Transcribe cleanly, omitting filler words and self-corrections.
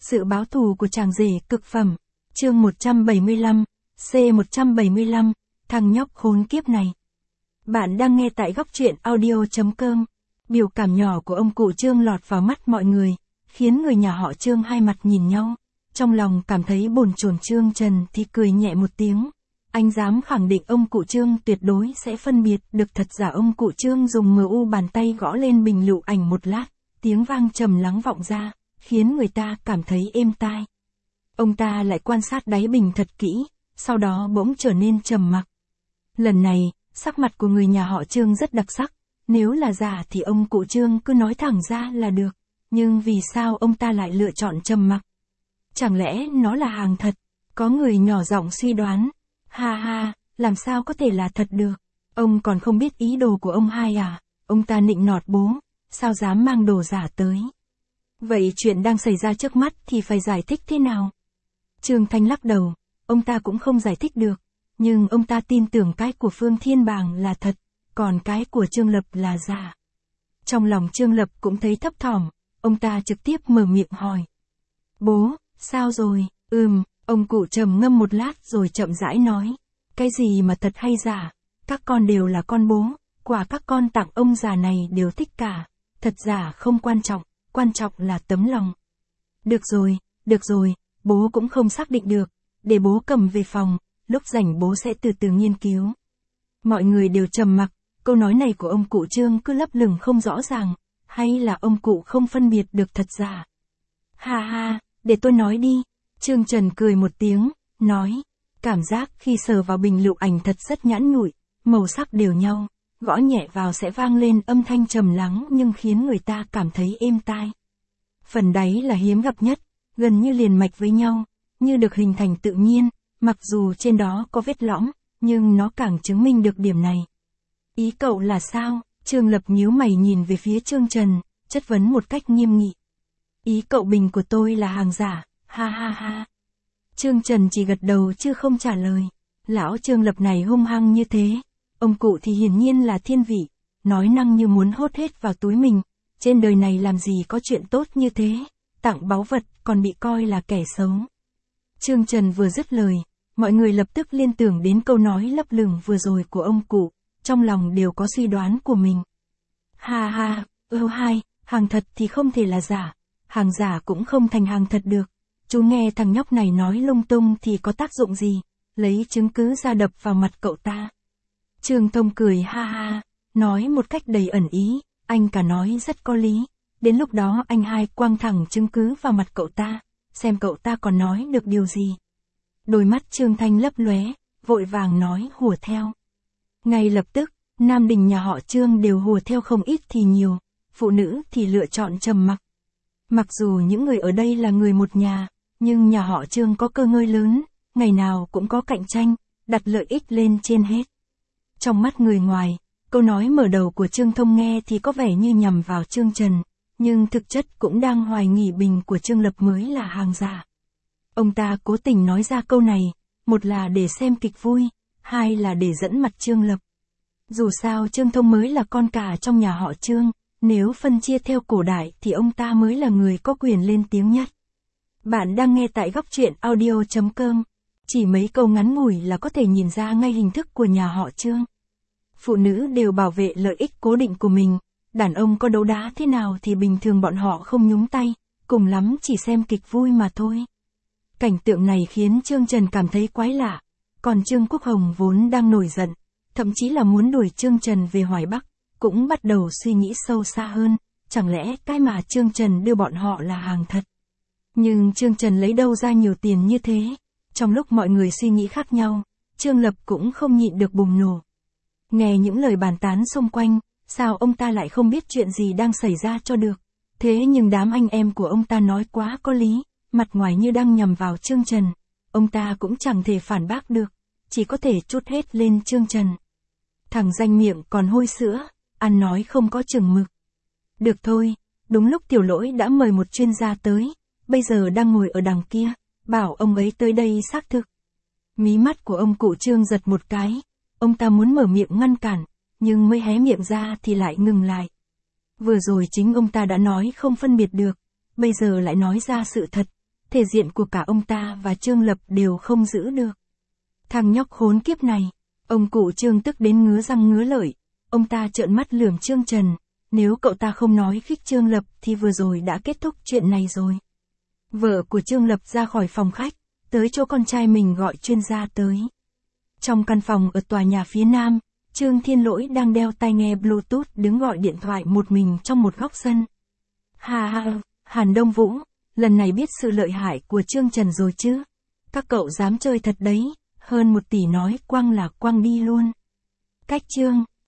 Sự báo thù của chàng rể cực phẩm. Chương 175, C175, thằng nhóc khốn kiếp này. Bạn đang nghe tại góc truyện audio.com. Biểu cảm nhỏ của ông cụ Trương lọt vào mắt mọi người, khiến người nhà họ Trương hai mặt nhìn nhau. Trong lòng cảm thấy bồn chồn. Trương Trần thì cười nhẹ một tiếng. Anh dám khẳng định ông cụ Trương tuyệt đối sẽ phân biệt được thật giả. Ông cụ Trương dùng bàn tay gõ lên bình lựu ảnh một lát, tiếng vang trầm lắng vọng ra, khiến người ta cảm thấy êm tai. Ông ta lại quan sát đáy bình thật kỹ, sau đó bỗng trở nên trầm mặc. Lần này, sắc mặt của người nhà họ Trương rất đặc sắc, nếu là giả thì ông cụ Trương cứ nói thẳng ra là được, nhưng vì sao ông ta lại lựa chọn trầm mặc? Chẳng lẽ nó là hàng thật? Có người nhỏ giọng suy đoán. Ha ha, làm sao có thể là thật được? Ông còn không biết ý đồ của ông hai à? Ông ta nịnh nọt bố, sao dám mang đồ giả tới? Vậy chuyện đang xảy ra trước mắt thì phải giải thích thế nào? Trương Thanh lắc đầu, ông ta cũng không giải thích được, nhưng ông ta tin tưởng cái của Phương Thiên Bàng là thật, còn cái của Trương Lập là giả. Trong lòng Trương Lập cũng thấy thấp thỏm, ông ta trực tiếp mở miệng hỏi. Bố, sao rồi? Ông cụ trầm ngâm một lát rồi chậm rãi nói. Cái gì mà thật hay giả? Các con đều là con bố, quà các con tặng ông già này đều thích cả. Thật giả không quan trọng là tấm lòng. Được rồi, bố cũng không xác định được, để bố cầm về phòng, lúc rảnh bố sẽ từ từ nghiên cứu. Mọi người đều trầm mặc, câu nói này của ông cụ Trương cứ lấp lửng không rõ ràng, hay là ông cụ không phân biệt được thật giả? Ha ha, để tôi nói đi. Trương Trần cười một tiếng, nói, cảm giác khi sờ vào bình lựu ảnh thật rất nhẵn nhụi, màu sắc đều nhau, gõ nhẹ vào sẽ vang lên âm thanh trầm lắng nhưng khiến người ta cảm thấy êm tai. Phần đáy là hiếm gặp nhất, gần như liền mạch với nhau, như được hình thành tự nhiên, mặc dù trên đó có vết lõm, nhưng nó càng chứng minh được điểm này. Ý cậu là sao? Trương Lập nhíu mày nhìn về phía Trương Trần, chất vấn một cách nghiêm nghị. Ý cậu bình của tôi là hàng giả, ha ha ha. Trương Trần chỉ gật đầu chứ không trả lời. Lão Trương Lập này hung hăng như thế, ông cụ thì hiển nhiên là thiên vị, nói năng như muốn hốt hết vào túi mình. Trên đời này làm gì có chuyện tốt như thế, tặng báu vật còn bị coi là kẻ xấu. Trương Trần vừa dứt lời, mọi người lập tức liên tưởng đến câu nói lấp lửng vừa rồi của ông cụ, trong lòng đều có suy đoán của mình. Ha ha, hai, hàng thật thì không thể là giả, hàng giả cũng không thành hàng thật được. Chú nghe thằng nhóc này nói lung tung thì có tác dụng gì, lấy chứng cứ ra đập vào mặt cậu ta. Trương Thông cười ha ha, nói một cách đầy ẩn ý, anh cả nói rất có lý, đến lúc đó anh hai quăng thẳng chứng cứ vào mặt cậu ta, xem cậu ta còn nói được điều gì. Đôi mắt Trương Thanh lấp lóe, vội vàng nói hùa theo. Ngay lập tức, nam đình nhà họ Trương đều hùa theo không ít thì nhiều, phụ nữ thì lựa chọn trầm mặc. Mặc dù những người ở đây là người một nhà, nhưng nhà họ Trương có cơ ngơi lớn, ngày nào cũng có cạnh tranh, đặt lợi ích lên trên hết. Trong mắt người ngoài, câu nói mở đầu của Trương Thông nghe thì có vẻ như nhằm vào Trương Trần, nhưng thực chất cũng đang hoài nghi bình của Trương Lập mới là hàng giả. Ông ta cố tình nói ra câu này, một là để xem kịch vui, hai là để dẫn mặt Trương Lập. Dù sao Trương Thông mới là con cả trong nhà họ Trương, nếu phân chia theo cổ đại thì ông ta mới là người có quyền lên tiếng nhất. Bạn đang nghe tại góc truyện audio.com. Chỉ mấy câu ngắn ngủi là có thể nhìn ra ngay hình thức của nhà họ Trương. Phụ nữ đều bảo vệ lợi ích cố định của mình, đàn ông có đấu đá thế nào thì bình thường bọn họ không nhúng tay, cùng lắm chỉ xem kịch vui mà thôi. Cảnh tượng này khiến Trương Trần cảm thấy quái lạ, còn Trương Quốc Hồng vốn đang nổi giận, thậm chí là muốn đuổi Trương Trần về Hoài Bắc, cũng bắt đầu suy nghĩ sâu xa hơn, chẳng lẽ cái mà Trương Trần đưa bọn họ là hàng thật. Nhưng Trương Trần lấy đâu ra nhiều tiền như thế? Trong lúc mọi người suy nghĩ khác nhau, Trương Lập cũng không nhịn được bùng nổ. Nghe những lời bàn tán xung quanh, sao ông ta lại không biết chuyện gì đang xảy ra cho được? Thế nhưng đám anh em của ông ta nói quá có lý, mặt ngoài như đang nhằm vào Trương Trần. Ông ta cũng chẳng thể phản bác được, chỉ có thể trút hết lên Trương Trần. Thằng danh miệng còn hôi sữa, ăn nói không có chừng mực. Được thôi, đúng lúc Tiểu Lỗi đã mời một chuyên gia tới, bây giờ đang ngồi ở đằng kia, bảo ông ấy tới đây xác thực. Mí mắt của ông cụ Trương giật một cái, ông ta muốn mở miệng ngăn cản, nhưng mới hé miệng ra thì lại ngừng lại. Vừa rồi chính ông ta đã nói không phân biệt được, bây giờ lại nói ra sự thật, thể diện của cả ông ta và Trương Lập đều không giữ được. Thằng nhóc khốn kiếp này, ông cụ Trương tức đến ngứa răng ngứa lợi, ông ta trợn mắt lườm Trương Trần, nếu cậu ta không nói khích Trương Lập thì vừa rồi đã kết thúc chuyện này rồi. Vợ của Trương Lập ra khỏi phòng khách, tới chỗ con trai mình gọi chuyên gia tới. Trong căn phòng ở tòa nhà phía nam, Trương Thiên Lỗi đang đeo tai nghe Bluetooth đứng gọi điện thoại một mình trong một góc sân. Ha ha, Hàn Đông Vũ, lần này biết sự lợi hại của Trương Trần rồi chứ. Các cậu dám chơi thật đấy, hơn 1 tỷ nói quăng là quăng đi luôn. Cách Trương